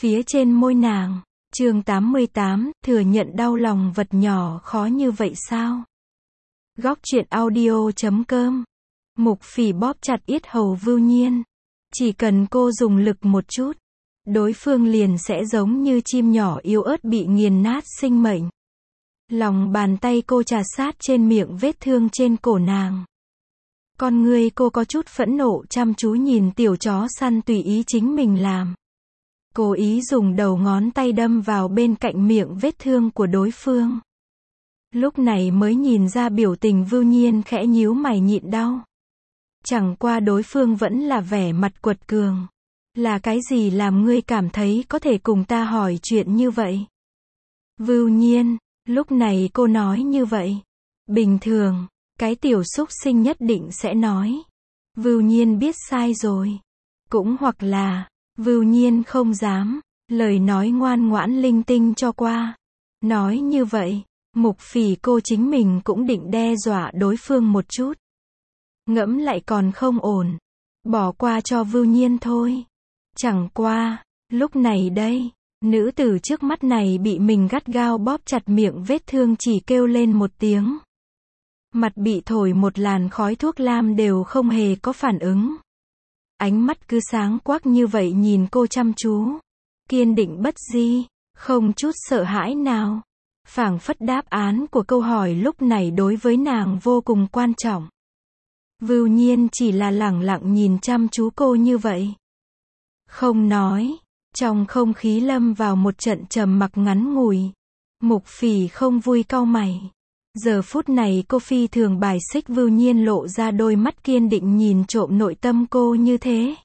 phía trên môi nàng. Chương 88, thừa nhận đau lòng vật nhỏ khó như vậy sao? Góc truyện audio.com. Mục Phỉ bóp chặt yết hầu Vưu Nhiên. Chỉ cần cô dùng lực một chút, đối phương liền sẽ giống như chim nhỏ yếu ớt bị nghiền nát sinh mệnh. Lòng bàn tay cô trà sát trên miệng vết thương trên cổ nàng. Con người cô có chút phẫn nộ chăm chú nhìn tiểu chó săn tùy ý chính mình làm. Cố ý dùng đầu ngón tay đâm vào bên cạnh miệng vết thương của đối phương. Lúc này mới nhìn ra biểu tình Vưu Nhiên khẽ nhíu mày nhịn đau. Chẳng qua đối phương vẫn là vẻ mặt quật cường. Là cái gì làm ngươi cảm thấy có thể cùng ta hỏi chuyện như vậy? Vưu Nhiên, lúc này cô nói như vậy. Bình thường, cái tiểu súc sinh nhất định sẽ nói. Vưu Nhiên biết sai rồi. Cũng hoặc là, Vưu Nhiên không dám, lời nói ngoan ngoãn linh tinh cho qua. Nói như vậy, Mục Phỉ cô chính mình cũng định đe dọa đối phương một chút. Ngẫm lại còn không ổn. Bỏ qua cho Vưu Nhiên thôi. Chẳng qua, lúc này đây, nữ tử trước mắt này bị mình gắt gao bóp chặt miệng vết thương chỉ kêu lên một tiếng. Mặt bị thổi một làn khói thuốc lam đều không hề có phản ứng. Ánh mắt cứ sáng quắc như vậy nhìn cô chăm chú. Kiên định bất di, không chút sợ hãi nào. Phảng phất đáp án của câu hỏi lúc này đối với nàng vô cùng quan trọng. Vưu Nhiên chỉ là lẳng lặng nhìn chăm chú cô như vậy. Không nói, trong không khí lâm vào một trận trầm mặc ngắn ngủi. Mục Phỉ không vui cau mày. Giờ phút này cô phi thường bài xích Vưu Nhiên lộ ra đôi mắt kiên định nhìn trộm nội tâm cô như thế.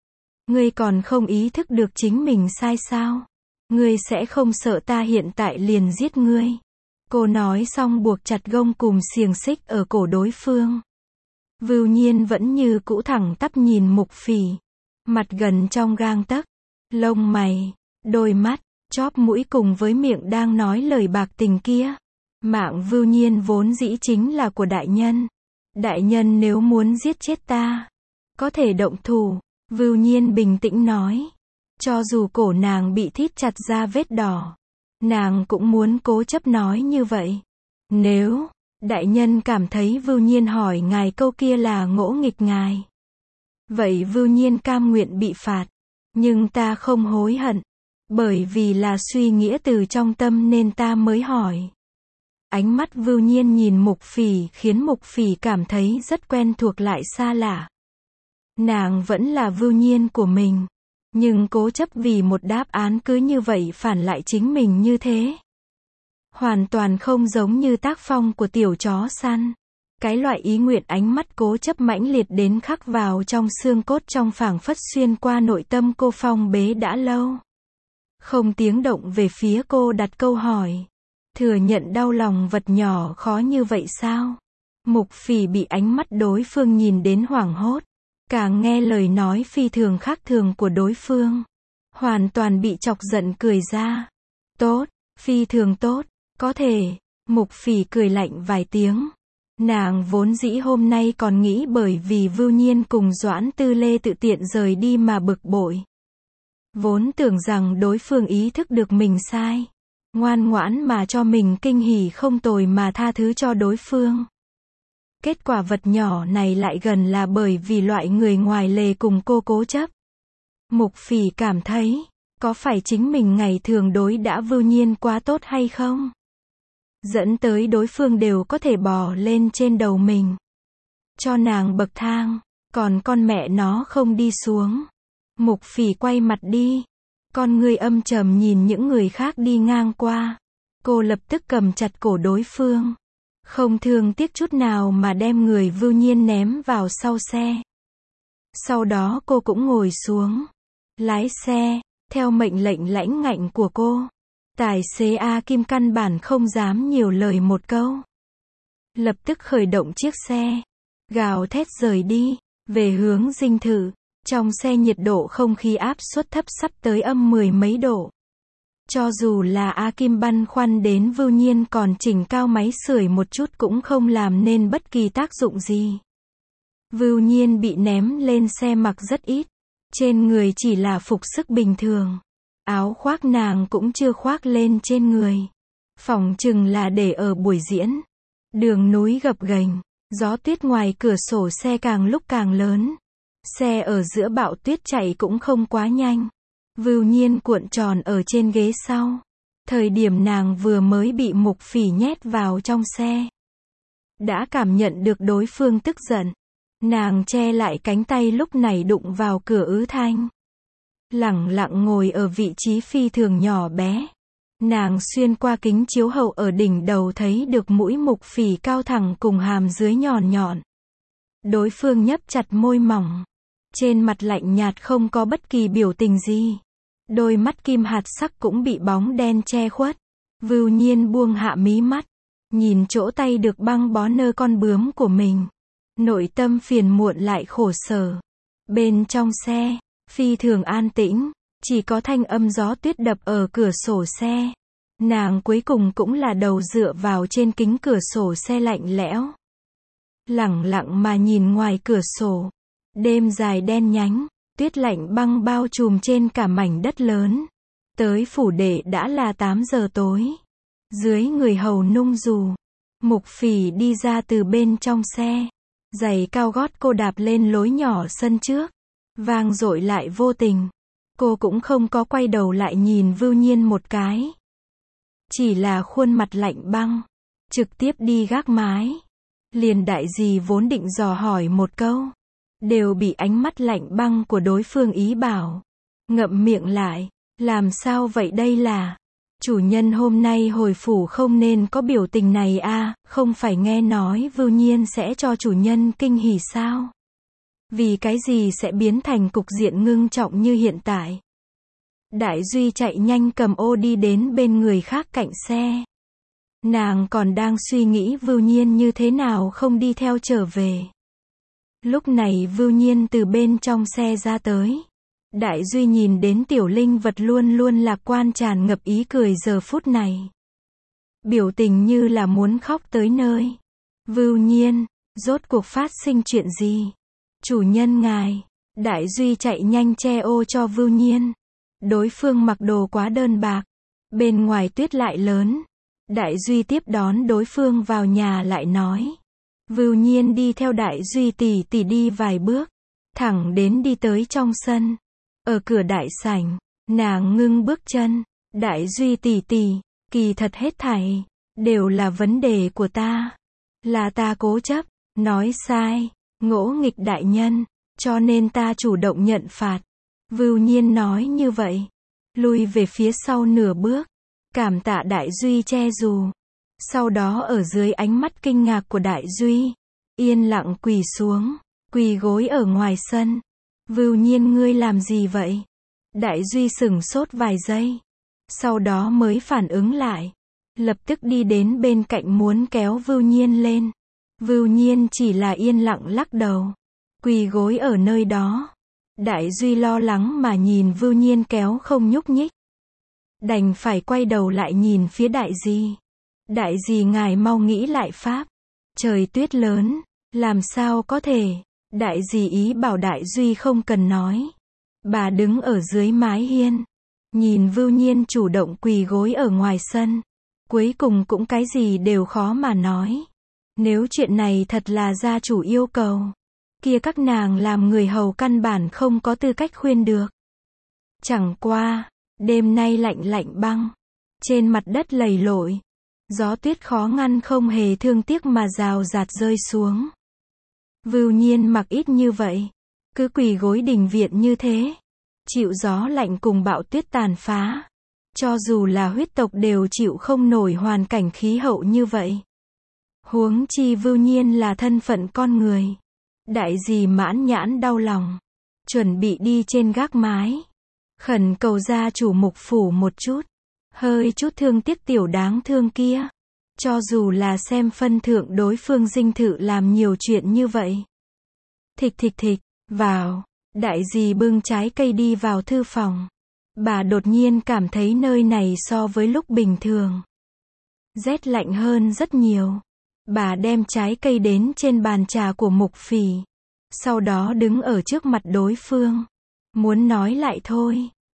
Ngươi còn không ý thức được chính mình sai sao? Ngươi sẽ không sợ ta hiện tại liền giết ngươi. Cô nói xong buộc chặt gông cùm xiềng xích ở cổ đối phương. Vưu Nhiên vẫn như cũ thẳng tắp nhìn Mục Phỉ. Mặt gần trong gang tấc. Lông mày, đôi mắt, chóp mũi cùng với miệng đang nói lời bạc tình kia. Mạng Vưu Nhiên vốn dĩ chính là của đại nhân. Đại nhân nếu muốn giết chết ta, có thể động thủ. Vưu Nhiên bình tĩnh nói. Cho dù cổ nàng bị thít chặt ra vết đỏ, nàng cũng muốn cố chấp nói như vậy. Nếu đại nhân cảm thấy Vưu Nhiên hỏi ngài câu kia là ngỗ nghịch ngài, vậy Vưu Nhiên cam nguyện bị phạt. Nhưng ta không hối hận, bởi vì là suy nghĩa từ trong tâm nên ta mới hỏi. Ánh mắt Vưu Nhiên nhìn Mục Phỉ khiến Mục Phỉ cảm thấy rất quen thuộc lại xa lạ. Nàng vẫn là Vưu Nhiên của mình, nhưng cố chấp vì một đáp án cứ như vậy phản lại chính mình như thế. Hoàn toàn không giống như tác phong của tiểu chó săn. Cái loại ý nguyện ánh mắt cố chấp mãnh liệt đến khắc vào trong xương cốt trong phảng phất xuyên qua nội tâm cô phong bế đã lâu. Không tiếng động về phía cô đặt câu hỏi. Thừa nhận đau lòng vật nhỏ khó như vậy sao? Mục Phỉ bị ánh mắt đối phương nhìn đến hoảng hốt. Càng nghe lời nói phi thường khác thường của đối phương. Hoàn toàn bị chọc giận cười ra. Tốt, phi thường tốt, có thể. Mục Phỉ cười lạnh vài tiếng. Nàng vốn dĩ hôm nay còn nghĩ bởi vì Vưu Nhiên cùng Doãn Tư Lê tự tiện rời đi mà bực bội. Vốn tưởng rằng đối phương ý thức được mình sai. Ngoan ngoãn mà cho mình kinh hỉ không tồi mà tha thứ cho đối phương. Kết quả vật nhỏ này lại gần là bởi vì loại người ngoài lề cùng cô cố chấp. Mục Phỉ cảm thấy, có phải chính mình ngày thường đối đã Vưu Nhiên quá tốt hay không? Dẫn tới đối phương đều có thể bò lên trên đầu mình. Cho nàng bậc thang, còn con mẹ nó không đi xuống. Mục Phỉ quay mặt đi. Con ngươi âm trầm nhìn những người khác đi ngang qua. Cô lập tức cầm chặt cổ đối phương. Không thương tiếc chút nào mà đem người Vưu Nhiên ném vào sau xe. Sau đó cô cũng ngồi xuống. Lái xe, theo mệnh lệnh lãnh ngạnh của cô. Tài xế A Kim căn bản không dám nhiều lời một câu. Lập tức khởi động chiếc xe. Gào thét rời đi, về hướng dinh thự. Trong xe nhiệt độ không khí áp suất thấp sắp tới âm 10 mấy độ. Cho dù là A Kim băn khoăn đến Vưu Nhiên còn chỉnh cao máy sưởi một chút cũng không làm nên bất kỳ tác dụng gì. Vưu Nhiên bị ném lên xe mặc rất ít. Trên người chỉ là phục sức bình thường. Áo khoác nàng cũng chưa khoác lên trên người. Phỏng chừng là để ở buổi diễn. Đường núi gập ghềnh, gió tuyết ngoài cửa sổ xe càng lúc càng lớn. Xe ở giữa bão tuyết chạy cũng không quá nhanh. Vưu Nhiên cuộn tròn ở trên ghế sau. Thời điểm nàng vừa mới bị Mục Phỉ nhét vào trong xe, đã cảm nhận được đối phương tức giận. Nàng che lại cánh tay lúc này đụng vào cửa Ứ Thanh. Lẳng lặng ngồi ở vị trí phi thường nhỏ bé. Nàng xuyên qua kính chiếu hậu ở đỉnh đầu thấy được mũi Mục Phỉ cao thẳng cùng hàm dưới nhọn nhọn. Đối phương nhấp chặt môi mỏng. Trên mặt lạnh nhạt không có bất kỳ biểu tình gì. Đôi mắt kim hạt sắc cũng bị bóng đen che khuất. Vưu Nhiên buông hạ mí mắt. Nhìn chỗ tay được băng bó nơ con bướm của mình. Nội tâm phiền muộn lại khổ sở. Bên trong xe, phi thường an tĩnh. Chỉ có thanh âm gió tuyết đập ở cửa sổ xe. Nàng cuối cùng cũng là đầu dựa vào trên kính cửa sổ xe lạnh lẽo. Lẳng lặng mà nhìn ngoài cửa sổ. Đêm dài đen nhánh, tuyết lạnh băng bao trùm trên cả mảnh đất lớn. Tới phủ đệ đã là 8 giờ tối. Dưới người hầu nung dù. Mục Phỉ đi ra từ bên trong xe. Giày cao gót cô đạp lên lối nhỏ sân trước. Vang dội lại vô tình. Cô cũng không có quay đầu lại nhìn Vưu Nhiên một cái. Chỉ là khuôn mặt lạnh băng. Trực tiếp đi gác mái. Liền đại dì vốn định dò hỏi một câu. Đều bị ánh mắt lạnh băng của đối phương ý bảo. Ngậm miệng lại. Làm sao vậy đây là? Chủ nhân hôm nay hồi phủ không nên có biểu tình này à, không phải nghe nói Vưu Nhiên sẽ cho chủ nhân kinh hỉ sao? Vì cái gì sẽ biến thành cục diện ngưng trọng như hiện tại? Đại Duy chạy nhanh cầm ô đi đến bên người khác cạnh xe. Nàng còn đang suy nghĩ Vưu Nhiên như thế nào không đi theo trở về. Lúc này Vưu Nhiên từ bên trong xe ra tới. Đại Duy nhìn đến tiểu linh vật luôn luôn lạc quan tràn ngập ý cười giờ phút này. Biểu tình như là muốn khóc tới nơi. Vưu Nhiên, rốt cuộc phát sinh chuyện gì? Chủ nhân ngài. Đại Duy chạy nhanh che ô cho Vưu Nhiên. Đối phương mặc đồ quá đơn bạc. Bên ngoài tuyết lại lớn. Đại Duy tiếp đón đối phương vào nhà lại nói. Vưu Nhiên đi theo Đại Duy tỉ tỉ đi vài bước. Thẳng đến đi tới trong sân. Ở cửa đại sảnh, nàng ngưng bước chân. Đại Duy tỉ tỉ, kỳ thật hết thảy đều là vấn đề của ta. Là ta cố chấp, nói sai, ngỗ nghịch đại nhân, cho nên ta chủ động nhận phạt. Vưu Nhiên nói như vậy, lui về phía sau nửa bước, cảm tạ Đại Duy che dù. Sau đó ở dưới ánh mắt kinh ngạc của Đại Duy, yên lặng quỳ xuống, quỳ gối ở ngoài sân. Vưu Nhiên ngươi làm gì vậy? Đại Duy sửng sốt vài giây. Sau đó mới phản ứng lại. Lập tức đi đến bên cạnh muốn kéo Vưu Nhiên lên. Vưu Nhiên chỉ là yên lặng lắc đầu. Quỳ gối ở nơi đó. Đại Duy lo lắng mà nhìn Vưu Nhiên kéo không nhúc nhích. Đành phải quay đầu lại nhìn phía Đại Dì. Đại Dì ngài mau nghĩ lại pháp. Trời tuyết lớn, làm sao có thể? Đại Dì ý bảo Đại Duy không cần nói. Bà đứng ở dưới mái hiên. Nhìn Vưu Nhiên chủ động quỳ gối ở ngoài sân. Cuối cùng cũng cái gì đều khó mà nói. Nếu chuyện này thật là gia chủ yêu cầu. Kia các nàng làm người hầu căn bản không có tư cách khuyên được. Chẳng qua, đêm nay lạnh lạnh băng. Trên mặt đất lầy lội. Gió tuyết khó ngăn không hề thương tiếc mà rào rạt rơi xuống. Vưu Nhiên mặc ít như vậy. Cứ quỳ gối đình viện như thế. Chịu gió lạnh cùng bão tuyết tàn phá. Cho dù là huyết tộc đều chịu không nổi hoàn cảnh khí hậu như vậy. Huống chi Vưu Nhiên là thân phận con người. Đại Dì mãn nhãn đau lòng. Chuẩn bị đi trên gác mái. Khẩn cầu gia chủ Mục phủ một chút. Hơi chút thương tiếc tiểu đáng thương kia. Cho dù là xem phân thượng đối phương dinh thự làm nhiều chuyện như vậy. Thịch thịch thịch, vào. Đại Dì bưng trái cây đi vào thư phòng. Bà đột nhiên cảm thấy nơi này so với lúc bình thường. Rét lạnh hơn rất nhiều. Bà đem trái cây đến trên bàn trà của Mục Phỉ. Sau đó đứng ở trước mặt đối phương. Muốn nói lại thôi.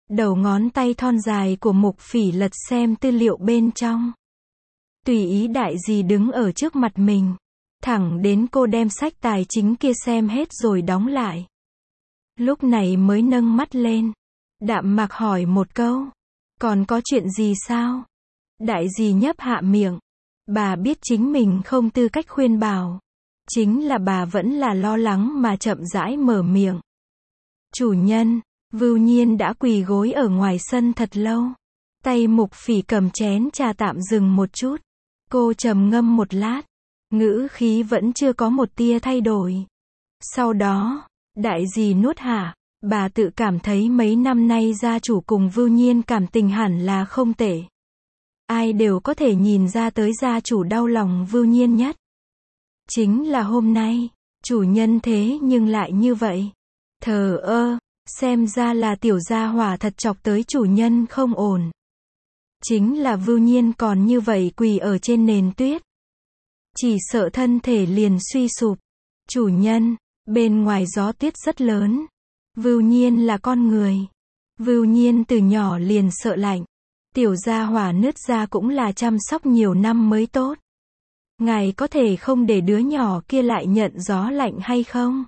Đầu ngón tay thon dài của Mục Phỉ lật xem tư liệu bên trong. Tùy ý đại dì đứng ở trước mặt mình. Thẳng đến cô đem sách tài chính kia xem hết rồi đóng lại. Lúc này mới nâng mắt lên. Đạm mạc hỏi một câu. Còn có chuyện gì sao? Đại dì nhấp hạ miệng. Bà biết chính mình không tư cách khuyên bảo. Chính là bà vẫn là lo lắng mà chậm rãi mở miệng. Chủ nhân, Vưu Nhiên đã quỳ gối ở ngoài sân thật lâu. Tay Mục Phỉ cầm chén trà tạm dừng một chút. Cô trầm ngâm một lát. Ngữ khí vẫn chưa có một tia thay đổi. Sau đó, đại dì nuốt hạ. Bà tự cảm thấy mấy năm nay gia chủ cùng Vưu Nhiên cảm tình hẳn là không tệ. Ai đều có thể nhìn ra tới gia chủ đau lòng Vưu Nhiên nhất. Chính là hôm nay, chủ nhân thế nhưng lại như vậy. Thờ ơ, xem ra là tiểu gia hỏa thật chọc tới chủ nhân không ổn. Chính là Vưu Nhiên còn như vậy quỳ ở trên nền tuyết. Chỉ sợ thân thể liền suy sụp. Chủ nhân, bên ngoài gió tuyết rất lớn. Vưu Nhiên là con người. Vưu Nhiên từ nhỏ liền sợ lạnh. Tiểu gia hỏa nứt ra cũng là chăm sóc nhiều năm mới tốt. Ngài có thể không để đứa nhỏ kia lại nhận gió lạnh hay không?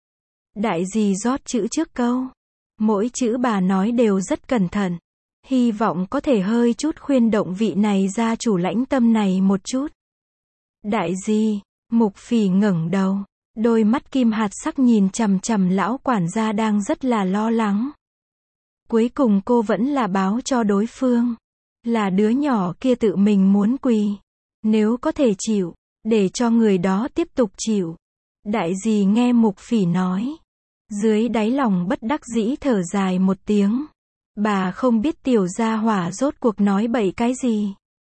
Đại dì rót chữ trước câu. Mỗi chữ bà nói đều rất cẩn thận. Hy vọng có thể hơi chút khuyên động vị này gia chủ lãnh tâm này một chút. Đại dì, Mục Phỉ ngẩng đầu. Đôi mắt kim hạt sắc nhìn chằm chằm lão quản gia đang rất là lo lắng. Cuối cùng cô vẫn là báo cho đối phương. Là đứa nhỏ kia tự mình muốn quỳ. Nếu có thể chịu, để cho người đó tiếp tục chịu. Đại dì nghe Mục Phỉ nói. Dưới đáy lòng bất đắc dĩ thở dài một tiếng. Bà không biết tiểu gia hỏa rốt cuộc nói bậy cái gì.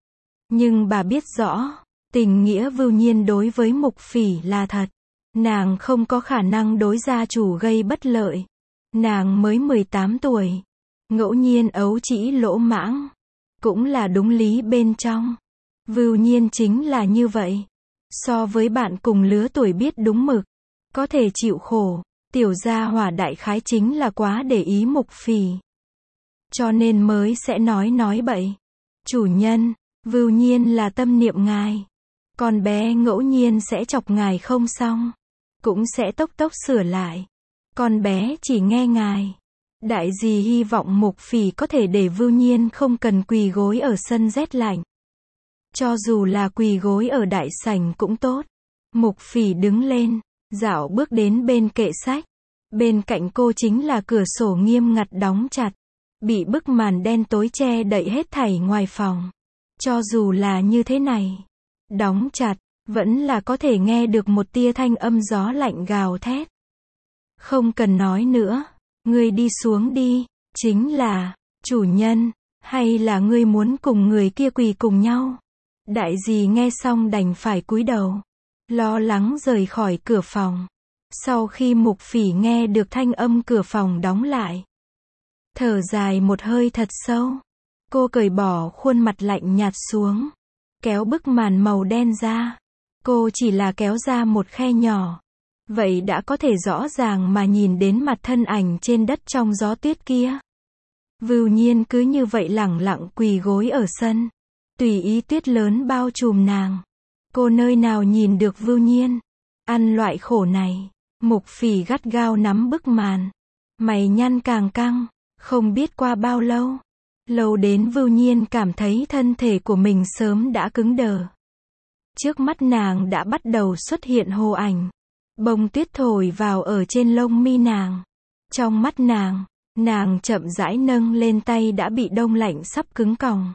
Nhưng bà biết rõ, tình nghĩa Vưu Nhiên đối với Mục Phỉ là thật. Nàng không có khả năng đối gia chủ gây bất lợi. Nàng mới 18 tuổi. Ngẫu nhiên ấu trĩ lỗ mãng. Cũng là đúng lý bên trong. Vưu Nhiên chính là như vậy. So với bạn cùng lứa tuổi biết đúng mực. Có thể chịu khổ. Tiểu gia hỏa đại khái chính là quá để ý Mục Phỉ. Cho nên mới sẽ nói bậy. Chủ nhân, Vưu Nhiên là tâm niệm ngài. Con bé ngẫu nhiên sẽ chọc ngài không xong. Cũng sẽ tốc sửa lại. Con bé chỉ nghe ngài. Đại dì hy vọng Mục Phỉ có thể để Vưu Nhiên không cần quỳ gối ở sân rét lạnh. Cho dù là quỳ gối ở đại sảnh cũng tốt. Mục Phỉ đứng lên, dạo bước đến bên kệ sách. Bên cạnh cô chính là cửa sổ nghiêm ngặt đóng chặt. Bị bức màn đen tối che đậy hết thảy ngoài phòng. Cho dù là như thế này, đóng chặt, vẫn là có thể nghe được một tia thanh âm gió lạnh gào thét. Không cần nói nữa, ngươi đi xuống đi, chính là, chủ nhân, hay là ngươi muốn cùng người kia quỳ cùng nhau? Đại dì nghe xong đành phải cúi đầu, lo lắng rời khỏi cửa phòng. Sau khi Mục Phỉ nghe được thanh âm cửa phòng đóng lại, thở dài một hơi thật sâu, cô cởi bỏ khuôn mặt lạnh nhạt xuống, kéo bức màn màu đen ra. Cô chỉ là kéo ra một khe nhỏ. Vậy đã có thể rõ ràng mà nhìn đến mặt thân ảnh trên đất trong gió tuyết kia. Vưu Nhiên cứ như vậy lẳng lặng quỳ gối ở sân. Tùy ý tuyết lớn bao trùm nàng. Cô nơi nào nhìn được Vưu Nhiên. Ăn loại khổ này. Mục Phỉ gắt gao nắm bức màn. Mày nhăn càng căng. Không biết qua bao lâu. Lâu đến Vưu Nhiên cảm thấy thân thể của mình sớm đã cứng đờ. Trước mắt nàng đã bắt đầu xuất hiện hồ ảnh. Bông tuyết thổi vào ở trên lông mi nàng. Trong mắt nàng chậm rãi nâng lên tay đã bị đông lạnh sắp cứng còng.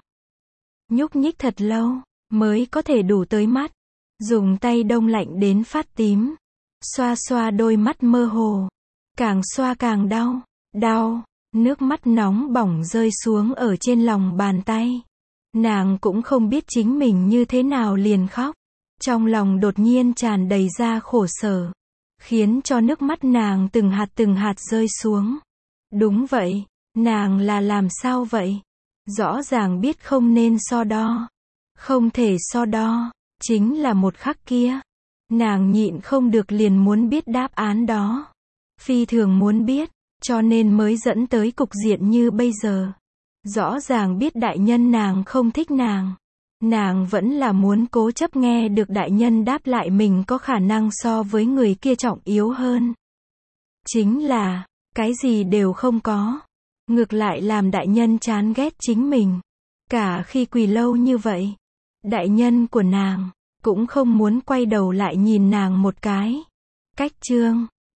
Nhúc nhích thật lâu, mới có thể đủ tới mắt. Dùng tay đông lạnh đến phát tím. Xoa xoa đôi mắt mơ hồ. Càng xoa càng đau. Đau, nước mắt nóng bỏng rơi xuống ở trên lòng bàn tay. Nàng cũng không biết chính mình như thế nào liền khóc. Trong lòng đột nhiên tràn đầy ra khổ sở. Khiến cho nước mắt nàng từng hạt rơi xuống. Đúng vậy, nàng là làm sao vậy? Rõ ràng biết không nên so đo. Không thể so đo, chính là một khắc kia. Nàng nhịn không được liền muốn biết đáp án đó. Phi thường muốn biết, cho nên mới dẫn tới cục diện như bây giờ. Rõ ràng biết đại nhân nàng không thích nàng vẫn là muốn cố chấp nghe được đại nhân đáp lại mình có khả năng so với người kia trọng yếu hơn. Chính là, cái gì đều không có. Ngược lại làm đại nhân chán ghét chính mình. Cả khi quỳ lâu như vậy, đại nhân của nàng cũng không muốn quay đầu lại nhìn nàng một cái. Cách chương